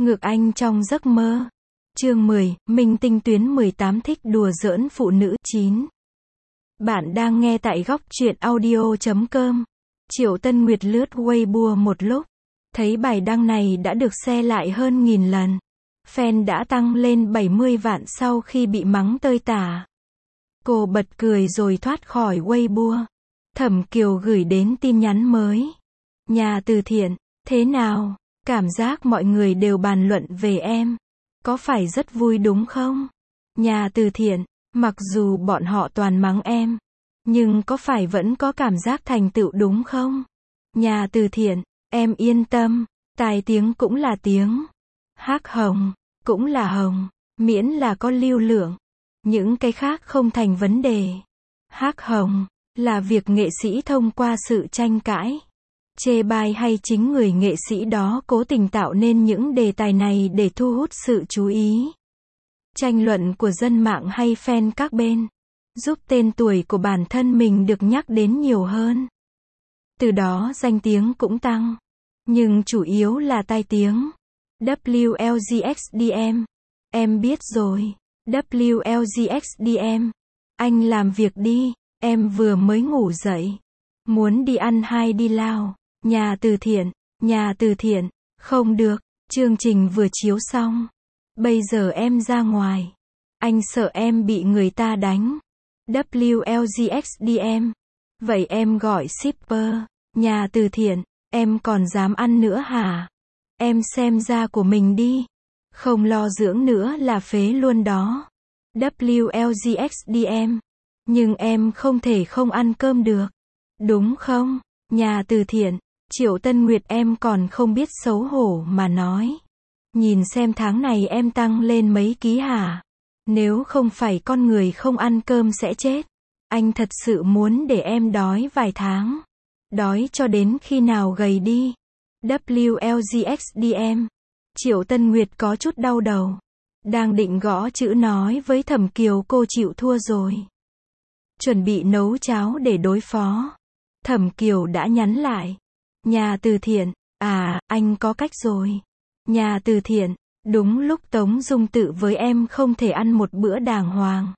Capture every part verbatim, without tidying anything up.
Ngược Anh trong giấc mơ. Chương mười, Minh Tinh tuyến mười tám thích đùa giỡn phụ nữ. chín. Bạn đang nghe tại góc truyện audio chấm com. Triệu Tân Nguyệt lướt Weibo một lúc, thấy bài đăng này đã được share lại hơn nghìn lần. Fan đã tăng lên bảy mươi vạn sau khi bị mắng tơi tả. Cô bật cười rồi thoát khỏi Weibo. Thẩm Kiều gửi đến tin nhắn mới. Nhà từ thiện, thế nào? Cảm giác mọi người đều bàn luận về em. Có phải rất vui đúng không? Nhà từ thiện, mặc dù bọn họ toàn mắng em, nhưng có phải vẫn có cảm giác thành tựu đúng không? Nhà từ thiện, em yên tâm, tài tiếng cũng là tiếng. Hắc hồng, cũng là hồng, miễn là có lưu lượng. Những cái khác không thành vấn đề. Hắc hồng, là việc nghệ sĩ thông qua sự tranh cãi, chê bai hay chính người nghệ sĩ đó cố tình tạo nên những đề tài này để thu hút sự chú ý. Tranh luận của dân mạng hay fan các bên, giúp tên tuổi của bản thân mình được nhắc đến nhiều hơn. Từ đó danh tiếng cũng tăng. Nhưng chủ yếu là tai tiếng. W L G X D M. Em biết rồi. W L G X D M. Anh làm việc đi, em vừa mới ngủ dậy. Muốn đi ăn hay đi lao? Nhà từ thiện, nhà từ thiện, không được, chương trình vừa chiếu xong. Bây giờ em ra ngoài. Anh sợ em bị người ta đánh. W L G X D M. Vậy em gọi shipper. Nhà từ thiện, em còn dám ăn nữa hả? Em xem da của mình đi. Không lo dưỡng nữa là phế luôn đó. W L G X D M. Nhưng em không thể không ăn cơm được. Đúng không? Nhà từ thiện. Triệu Tân Nguyệt em còn không biết xấu hổ mà nói. Nhìn xem tháng này em tăng lên mấy ký hả? Nếu không phải con người không ăn cơm sẽ chết. Anh thật sự muốn để em đói vài tháng. Đói cho đến khi nào gầy đi. W L G X D M. Triệu Tân Nguyệt có chút đau đầu. Đang định gõ chữ nói với Thẩm Kiều cô chịu thua rồi. Chuẩn bị nấu cháo để đối phó. Thẩm Kiều đã nhắn lại. Nhà từ thiện, à, anh có cách rồi. Nhà từ thiện, đúng lúc Tống Dung Tự với em không thể ăn một bữa đàng hoàng.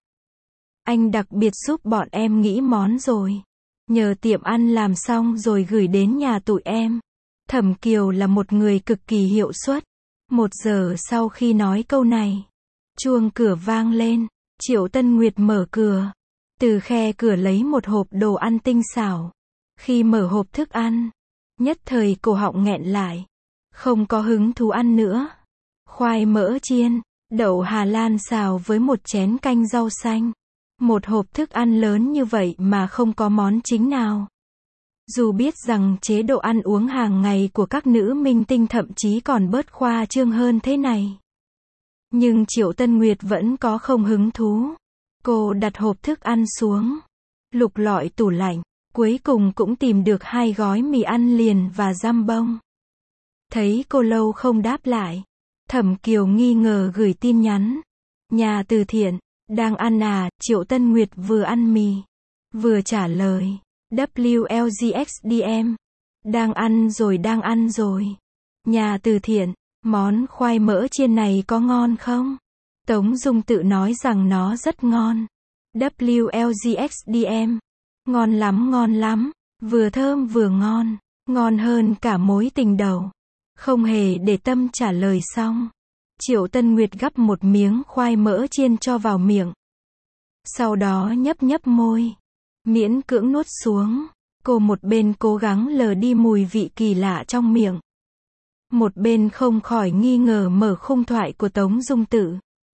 Anh đặc biệt giúp bọn em nghĩ món rồi. Nhờ tiệm ăn làm xong rồi gửi đến nhà tụi em. Thẩm Kiều là một người cực kỳ hiệu suất. Một giờ sau khi nói câu này, chuông cửa vang lên. Triệu Tân Nguyệt mở cửa. Từ khe cửa lấy một hộp đồ ăn tinh xảo. Khi mở hộp thức ăn, nhất thời cổ họng nghẹn lại. Không có hứng thú ăn nữa. Khoai mỡ chiên, đậu Hà Lan xào với một chén canh rau xanh. Một hộp thức ăn lớn như vậy mà không có món chính nào. Dù biết rằng chế độ ăn uống hàng ngày của các nữ minh tinh thậm chí còn bớt khoa trương hơn thế này. Nhưng Triệu Tân Nguyệt vẫn có không hứng thú. Cô đặt hộp thức ăn xuống. Lục lọi tủ lạnh. Cuối cùng cũng tìm được hai gói mì ăn liền và giam bông. Thấy cô lâu không đáp lại. Thẩm Kiều nghi ngờ gửi tin nhắn. Nhà từ thiện, đang ăn à? Triệu Tân Nguyệt vừa ăn mì, vừa trả lời. W L G X D M. Đang ăn rồi đang ăn rồi. Nhà từ thiện, món khoai mỡ chiên này có ngon không? Tống Dung Tự nói rằng nó rất ngon. W L G X D M. Ngon lắm ngon lắm, vừa thơm vừa ngon, ngon hơn cả mối tình đầu. Không hề để tâm trả lời xong. Triệu Tân Nguyệt gắp một miếng khoai mỡ chiên cho vào miệng. Sau đó nhấp nhấp môi. Miễn cưỡng nuốt xuống. Cô một bên cố gắng lờ đi mùi vị kỳ lạ trong miệng. Một bên không khỏi nghi ngờ mở khung thoại của Tống Dung Tự.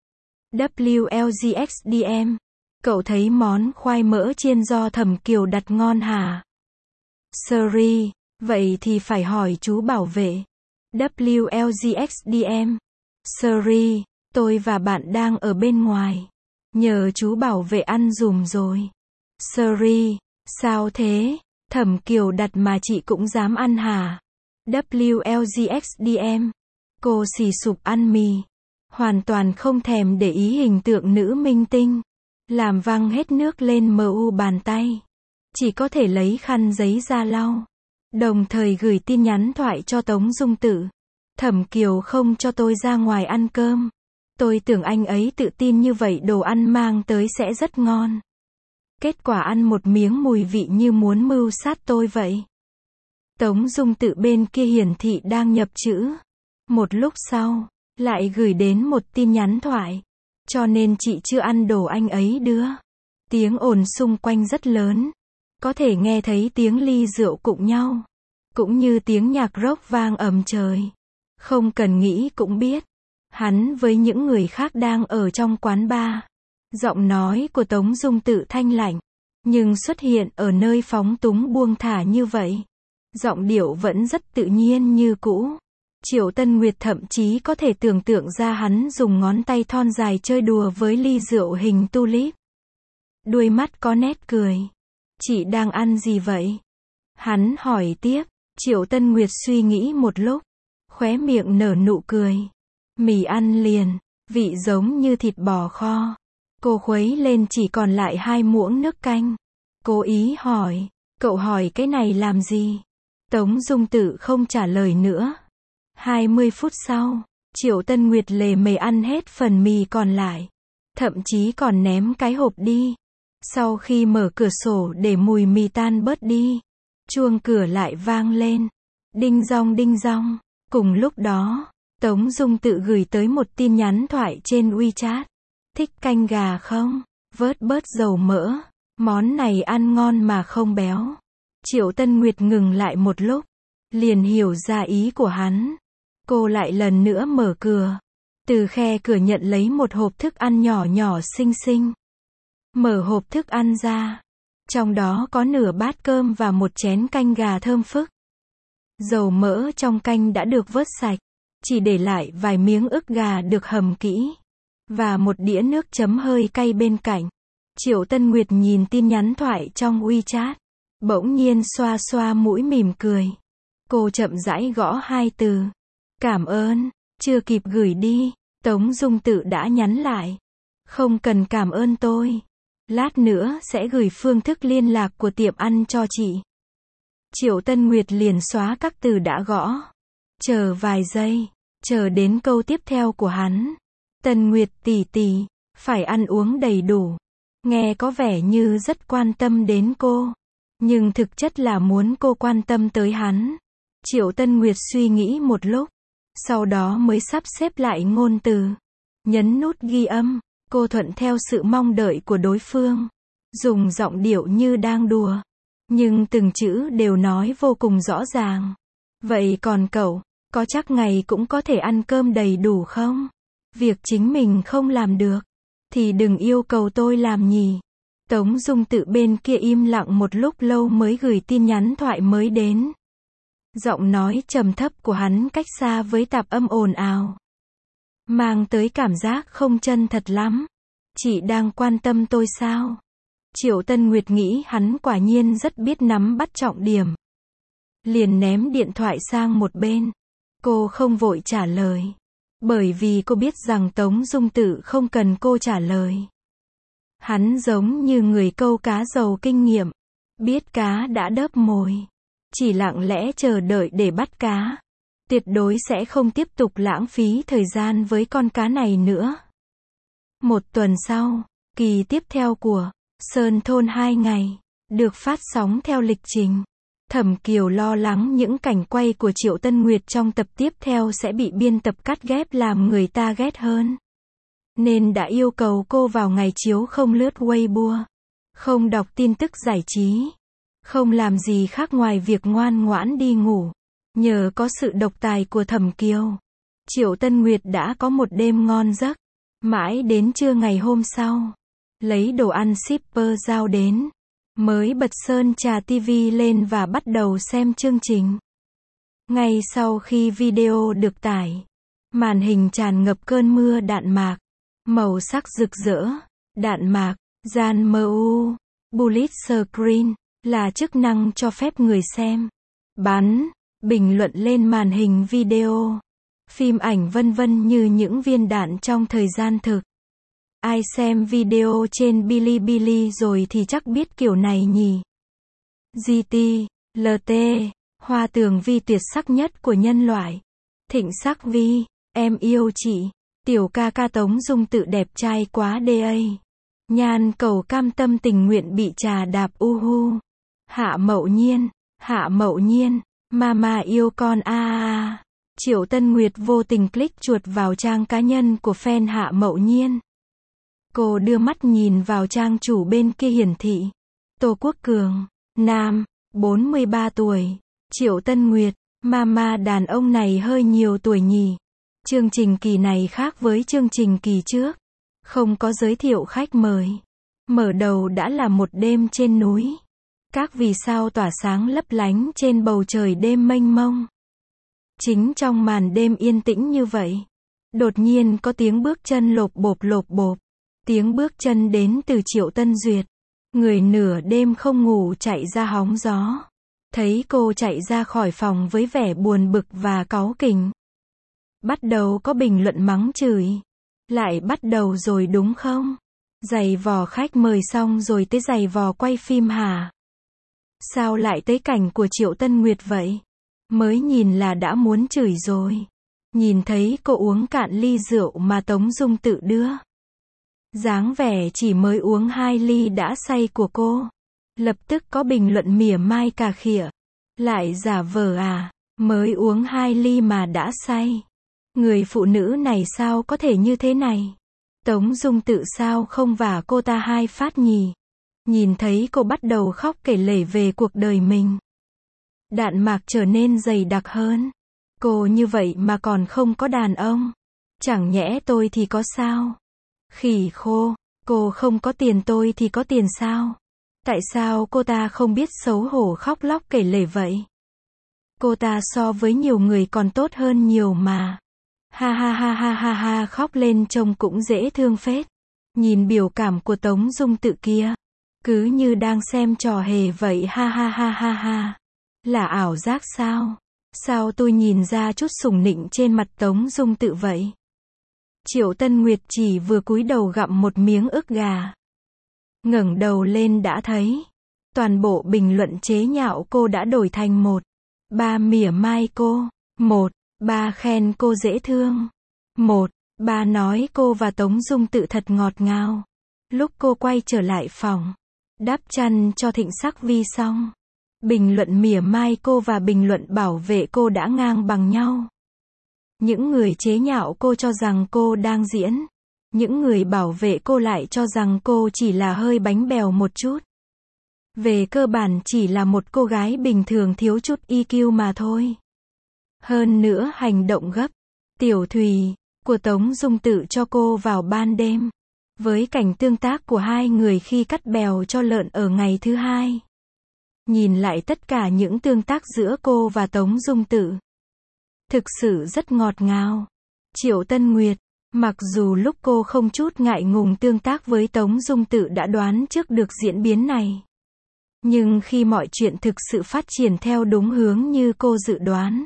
W L G X D M. Cậu thấy món khoai mỡ chiên do Thẩm Kiều đặt ngon hả? Sorry, vậy thì phải hỏi chú bảo vệ. W L G X D M. Sorry, tôi và bạn đang ở bên ngoài. Nhờ chú bảo vệ ăn dùm rồi. Sorry, sao thế? Thẩm Kiều đặt mà chị cũng dám ăn hả? W L G X D M. Cô xì sụp ăn mì. Hoàn toàn không thèm để ý hình tượng nữ minh tinh. Làm văng hết nước lên mu bàn tay. Chỉ có thể lấy khăn giấy ra lau. Đồng thời gửi tin nhắn thoại cho Tống Dung Tự. Thẩm Kiều không cho tôi ra ngoài ăn cơm. Tôi tưởng anh ấy tự tin như vậy đồ ăn mang tới sẽ rất ngon. Kết quả ăn một miếng mùi vị như muốn mưu sát tôi vậy. Tống Dung Tự bên kia hiển thị đang nhập chữ. Một lúc sau, lại gửi đến một tin nhắn thoại. Cho nên chị chưa ăn đồ anh ấy đưa. Tiếng ồn xung quanh rất lớn. Có thể nghe thấy tiếng ly rượu cụng nhau. Cũng như tiếng nhạc rock vang ầm trời. Không cần nghĩ cũng biết. Hắn với những người khác đang ở trong quán bar. Giọng nói của Tống Dung Tự thanh lạnh. Nhưng xuất hiện ở nơi phóng túng buông thả như vậy. Giọng điệu vẫn rất tự nhiên như cũ. Triệu Tân Nguyệt thậm chí có thể tưởng tượng ra hắn dùng ngón tay thon dài chơi đùa với ly rượu hình tulip. Đuôi mắt có nét cười. Chị đang ăn gì vậy? Hắn hỏi tiếp. Triệu Tân Nguyệt suy nghĩ một lúc. Khóe miệng nở nụ cười. Mì ăn liền. Vị giống như thịt bò kho. Cô khuấy lên chỉ còn lại hai muỗng nước canh. Cố ý hỏi. Cậu hỏi cái này làm gì? Tống Dung Tự không trả lời nữa. hai mươi phút sau, Triệu Tân Nguyệt lề mề ăn hết phần mì còn lại. Thậm chí còn ném cái hộp đi. Sau khi mở cửa sổ để mùi mì tan bớt đi, chuông cửa lại vang lên. Đinh dong đinh dong. Cùng lúc đó, Tống Dung Tự gửi tới một tin nhắn thoại trên WeChat. Thích canh gà không? Vớt bớt dầu mỡ. Món này ăn ngon mà không béo. Triệu Tân Nguyệt ngừng lại một lúc. Liền hiểu ra ý của hắn. Cô lại lần nữa mở cửa. Từ khe cửa nhận lấy một hộp thức ăn nhỏ nhỏ xinh xinh. Mở hộp thức ăn ra. Trong đó có nửa bát cơm và một chén canh gà thơm phức. Dầu mỡ trong canh đã được vớt sạch. Chỉ để lại vài miếng ức gà được hầm kỹ. Và một đĩa nước chấm hơi cay bên cạnh. Triệu Tân Nguyệt nhìn tin nhắn thoại trong WeChat. Bỗng nhiên xoa xoa mũi mỉm cười. Cô chậm rãi gõ hai từ. Cảm ơn. Chưa kịp gửi đi, Tống Dung Tự đã nhắn lại. Không cần cảm ơn tôi. Lát nữa sẽ gửi phương thức liên lạc của tiệm ăn cho chị. Triệu Tân Nguyệt liền xóa các từ đã gõ. Chờ vài giây. Chờ đến câu tiếp theo của hắn. Tân Nguyệt tỷ tỷ, phải ăn uống đầy đủ. Nghe có vẻ như rất quan tâm đến cô. Nhưng thực chất là muốn cô quan tâm tới hắn. Triệu Tân Nguyệt suy nghĩ một lúc. Sau đó mới sắp xếp lại ngôn từ. Nhấn nút ghi âm. Cô thuận theo sự mong đợi của đối phương. Dùng giọng điệu như đang đùa. Nhưng từng chữ đều nói vô cùng rõ ràng. Vậy còn cậu, có chắc ngày cũng có thể ăn cơm đầy đủ không? Việc chính mình không làm được, thì đừng yêu cầu tôi làm nhỉ. Tống Dung Tự bên kia im lặng một lúc lâu mới gửi tin nhắn thoại mới đến. Giọng nói trầm thấp của hắn cách xa với tạp âm ồn ào. Mang tới cảm giác không chân thật lắm. Chị đang quan tâm tôi sao? Triệu Tân Nguyệt nghĩ hắn quả nhiên rất biết nắm bắt trọng điểm. Liền ném điện thoại sang một bên. Cô không vội trả lời. Bởi vì cô biết rằng Tống Dung Tự không cần cô trả lời. Hắn giống như người câu cá giàu kinh nghiệm. Biết cá đã đớp mồi. Chỉ lặng lẽ chờ đợi để bắt cá. Tuyệt đối sẽ không tiếp tục lãng phí thời gian với con cá này nữa. Một tuần sau, kỳ tiếp theo của Sơn Thôn hai ngày, được phát sóng theo lịch trình. Thẩm Kiều lo lắng những cảnh quay của Triệu Tân Nguyệt trong tập tiếp theo sẽ bị biên tập cắt ghép làm người ta ghét hơn. Nên đã yêu cầu cô vào ngày chiếu không lướt Weibo, không đọc tin tức giải trí, không làm gì khác ngoài việc ngoan ngoãn đi ngủ. Nhờ có sự độc tài của Thẩm Kiều, Triệu Tân Nguyệt đã có một đêm ngon giấc. Mãi đến trưa ngày hôm sau, lấy đồ ăn shipper giao đến, mới bật Sơn Trà ti vi lên và bắt đầu xem chương trình. Ngay sau khi video được tải, màn hình tràn ngập cơn mưa đạn mạc, màu sắc rực rỡ. Đạn mạc, gian em u, bullet screen, là chức năng cho phép người xem bắn, bình luận lên màn hình video, phim ảnh vân vân như những viên đạn trong thời gian thực. Ai xem video trên Bilibili rồi thì chắc biết kiểu này nhỉ. giê tê, lờ tê, hoa tường vi tuyệt sắc nhất của nhân loại. Thịnh Sắc Vi, em yêu chị. Tiểu ca ca Tống Dung Tự đẹp trai quá đê ây. Nhan Cầu cam tâm tình nguyện bị trà đạp u hu. Hạ Mậu Nhiên, Hạ Mậu Nhiên, mama yêu con a a a. Triệu Tân Nguyệt vô tình click chuột vào trang cá nhân của fan Hạ Mậu Nhiên. Cô đưa mắt nhìn vào trang chủ bên kia hiển thị. Tô Quốc Cường, nam, bốn mươi ba tuổi. Triệu Tân Nguyệt, mama đàn ông này hơi nhiều tuổi nhỉ. Chương trình kỳ này khác với chương trình kỳ trước. Không có giới thiệu khách mời. Mở đầu đã là một đêm trên núi. Các vì sao tỏa sáng lấp lánh trên bầu trời đêm mênh mông. Chính trong màn đêm yên tĩnh như vậy, đột nhiên có tiếng bước chân lộp bộp lộp bộp. Tiếng bước chân đến từ Triệu Tân Duyệt. Người nửa đêm không ngủ chạy ra hóng gió. Thấy cô chạy ra khỏi phòng với vẻ buồn bực và cáu kỉnh. Bắt đầu có bình luận mắng chửi. Lại bắt đầu rồi đúng không? Giày vò khách mời xong rồi tới giày vò quay phim hả? Sao lại tới cảnh của Triệu Tân Nguyệt vậy? Mới nhìn là đã muốn chửi rồi. Nhìn thấy cô uống cạn ly rượu mà Tống Dung Tự đưa. Dáng vẻ chỉ mới uống hai ly đã say của cô. Lập tức có bình luận mỉa mai cà khịa. Lại giả vờ à, mới uống hai ly mà đã say. Người phụ nữ này sao có thể như thế này? Tống Dung Tự sao không vả cô ta hai phát nhỉ? Nhìn thấy cô bắt đầu khóc kể lể về cuộc đời mình. Đạn mạc trở nên dày đặc hơn. Cô như vậy mà còn không có đàn ông. Chẳng nhẽ tôi thì có sao? Khỉ khô, cô không có tiền tôi thì có tiền sao? Tại sao cô ta không biết xấu hổ khóc lóc kể lể vậy? Cô ta so với nhiều người còn tốt hơn nhiều mà. Ha ha ha ha ha ha, khóc lên trông cũng dễ thương phết. Nhìn biểu cảm của Tống Dung Tự kia, cứ như đang xem trò hề vậy, ha ha ha ha ha. Là ảo giác sao? Sao tôi nhìn ra chút sủng nịnh trên mặt Tống Dung Tự vậy? Triệu Tân Nguyệt chỉ vừa cúi đầu gặm một miếng ức gà. Ngẩng đầu lên đã thấy toàn bộ bình luận chế nhạo cô đã đổi thành một. Ba mỉa mai cô. Một. Ba khen cô dễ thương. Một. Ba nói cô và Tống Dung Tự thật ngọt ngào. Lúc cô quay trở lại phòng, đắp chăn cho Thịnh Sắc Vi xong, bình luận mỉa mai cô và bình luận bảo vệ cô đã ngang bằng nhau. Những người chế nhạo cô cho rằng cô đang diễn. Những người bảo vệ cô lại cho rằng cô chỉ là hơi bánh bèo một chút. Về cơ bản chỉ là một cô gái bình thường thiếu chút i kiu mà thôi. Hơn nữa hành động gấp, tiểu thùy, của Tống Dung Tự cho cô vào ban đêm. Với cảnh tương tác của hai người khi cắt bèo cho lợn ở ngày thứ hai. Nhìn lại tất cả những tương tác giữa cô và Tống Dung Tự. Thực sự rất ngọt ngào. Triệu Tân Nguyệt, mặc dù lúc cô không chút ngại ngùng tương tác với Tống Dung Tự đã đoán trước được diễn biến này. Nhưng khi mọi chuyện thực sự phát triển theo đúng hướng như cô dự đoán,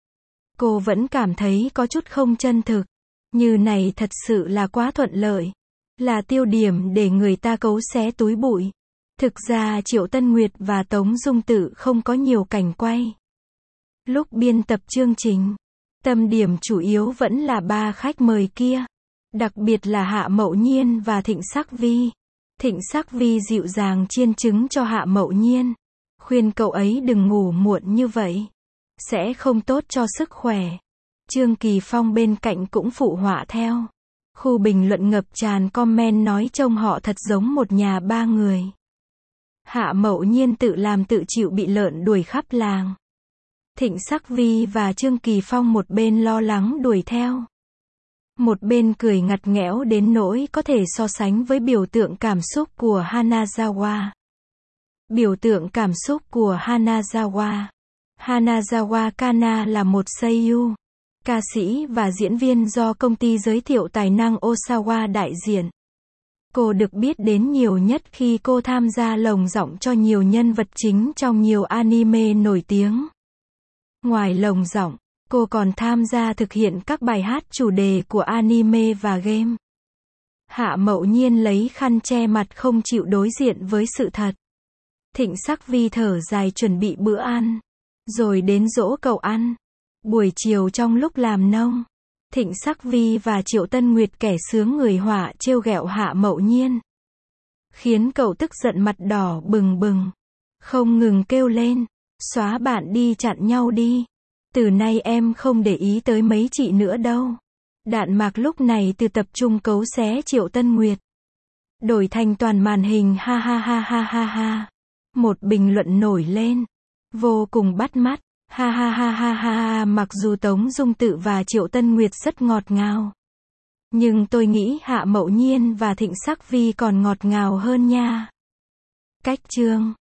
cô vẫn cảm thấy có chút không chân thực. Như này thật sự là quá thuận lợi. Là tiêu điểm để người ta cấu xé túi bụi. Thực ra Triệu Tân Nguyệt và Tống Dung Tự không có nhiều cảnh quay. Lúc biên tập chương trình, tâm điểm chủ yếu vẫn là ba khách mời kia. Đặc biệt là Hạ Mậu Nhiên và Thịnh Sắc Vi. Thịnh Sắc Vi dịu dàng chiên trứng cho Hạ Mậu Nhiên. Khuyên cậu ấy đừng ngủ muộn như vậy. Sẽ không tốt cho sức khỏe. Trương Kỳ Phong bên cạnh cũng phụ họa theo. Khu bình luận ngập tràn comment nói trông họ thật giống một nhà ba người. Hạ Mậu Nhiên tự làm tự chịu bị lợn đuổi khắp làng. Thịnh Sắc Vi và Trương Kỳ Phong một bên lo lắng đuổi theo. Một bên cười ngặt nghẽo đến nỗi có thể so sánh với biểu tượng cảm xúc của Hanazawa. Biểu tượng cảm xúc của Hanazawa. Hanazawa Kana là một seiyuu, ca sĩ và diễn viên do công ty giới thiệu tài năng Osawa đại diện. Cô được biết đến nhiều nhất khi cô tham gia lồng giọng cho nhiều nhân vật chính trong nhiều anime nổi tiếng. Ngoài lồng giọng, cô còn tham gia thực hiện các bài hát chủ đề của anime và game. Hạ Mậu Nhiên lấy khăn che mặt không chịu đối diện với sự thật. Thịnh Sắc Vi thở dài chuẩn bị bữa ăn. Rồi đến dỗ cậu ăn. Buổi chiều trong lúc làm nông, Thịnh Sắc Vi và Triệu Tân Nguyệt kẻ sướng người họa trêu ghẹo Hạ Mậu Nhiên, khiến cậu tức giận mặt đỏ bừng bừng, không ngừng kêu lên, xóa bạn đi, chặn nhau đi. Từ nay em không để ý tới mấy chị nữa đâu. Đạn mạc lúc này từ tập trung cấu xé Triệu Tân Nguyệt, đổi thành toàn màn hình ha ha ha ha ha ha. Một bình luận nổi lên, vô cùng bắt mắt, ha ha ha ha ha ha. Mặc dù Tống Dung Tự và Triệu Tân Nguyệt rất ngọt ngào, nhưng tôi nghĩ Hạ Mậu Nhiên và Thịnh Sắc Vi còn ngọt ngào hơn nha. Cách chương